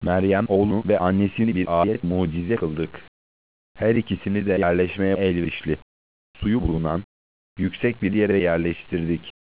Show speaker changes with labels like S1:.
S1: Meryem oğlunu ve annesini bir ayet mucize kıldık. Her ikisini de yerleşmeye elverişli, suyu bulunan, yüksek bir yere yerleştirdik.